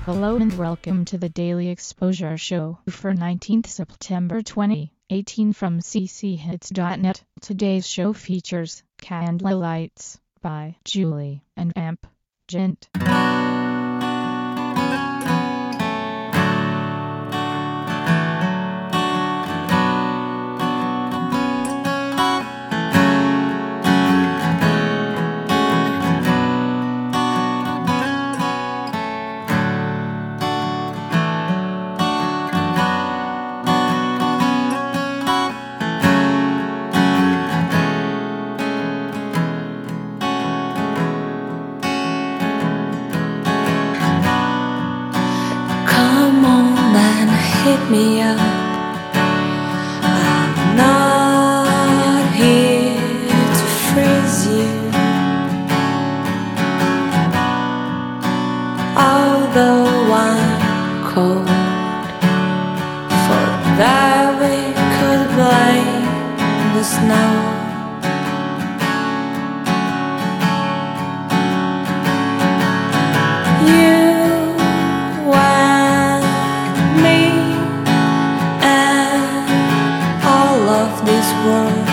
Hello and welcome to the Daily Exposure Show for 19th September 2018 from cchits.net. Today's show features Candlelights by Julie and Amp Gent. Hit me up. I'm not here to freeze you, although I'm cold. For that we could blame the snow. This world,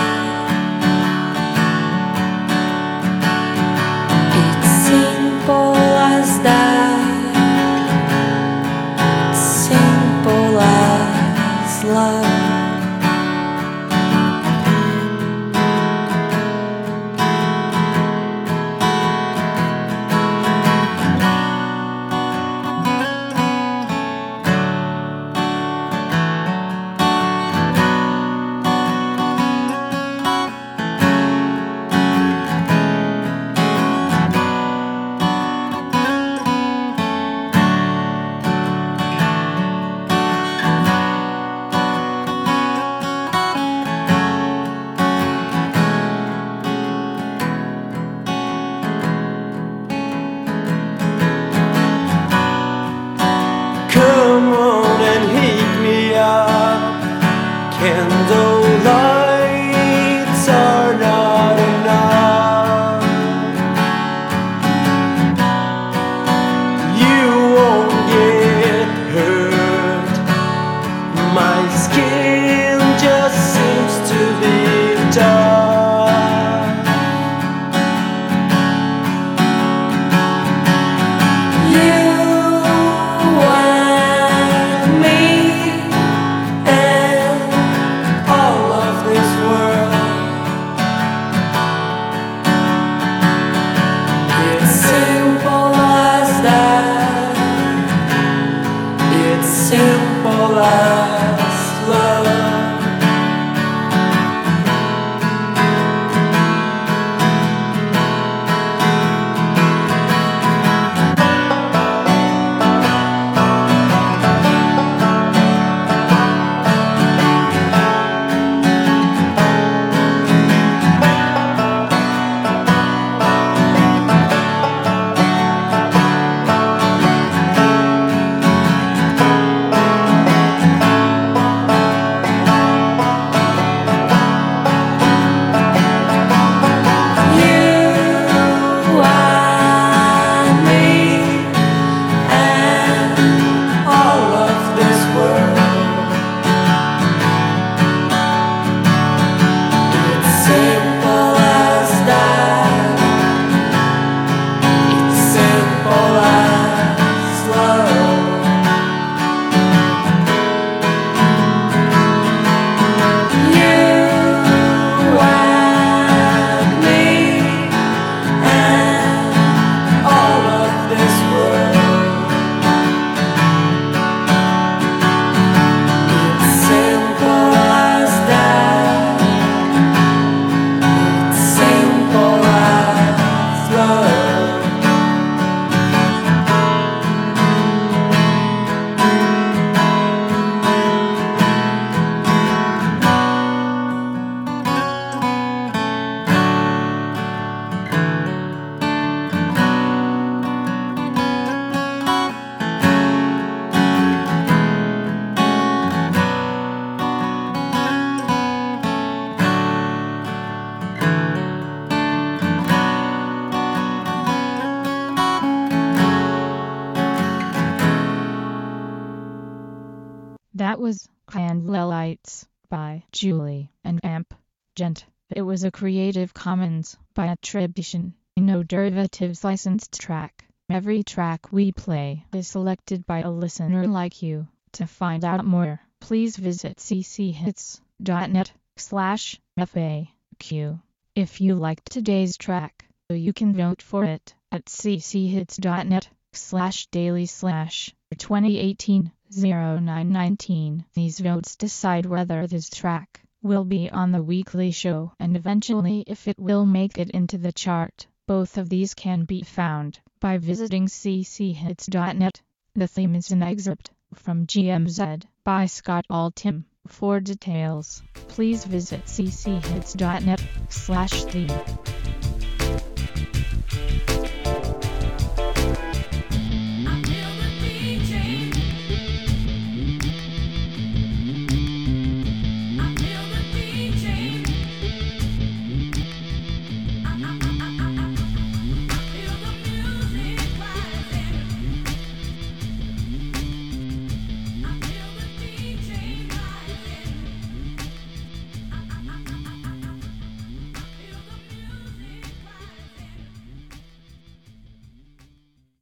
it's simple as that, simple as love. That was Candlelights by Julie and Amp Gent. It was a Creative Commons by attribution, no derivatives licensed track. Every track we play is selected by a listener like you. To find out more, please visit cchits.net/FAQ. If you liked today's track, you can vote for it at cchits.net/daily/2018-0919. These votes decide whether this track will be on the weekly show and eventually if it will make it into the chart. Both of these can be found by visiting cchits.net. The theme is an excerpt from GMZ by Scott Altham. For details, please visit cchits.net/theme.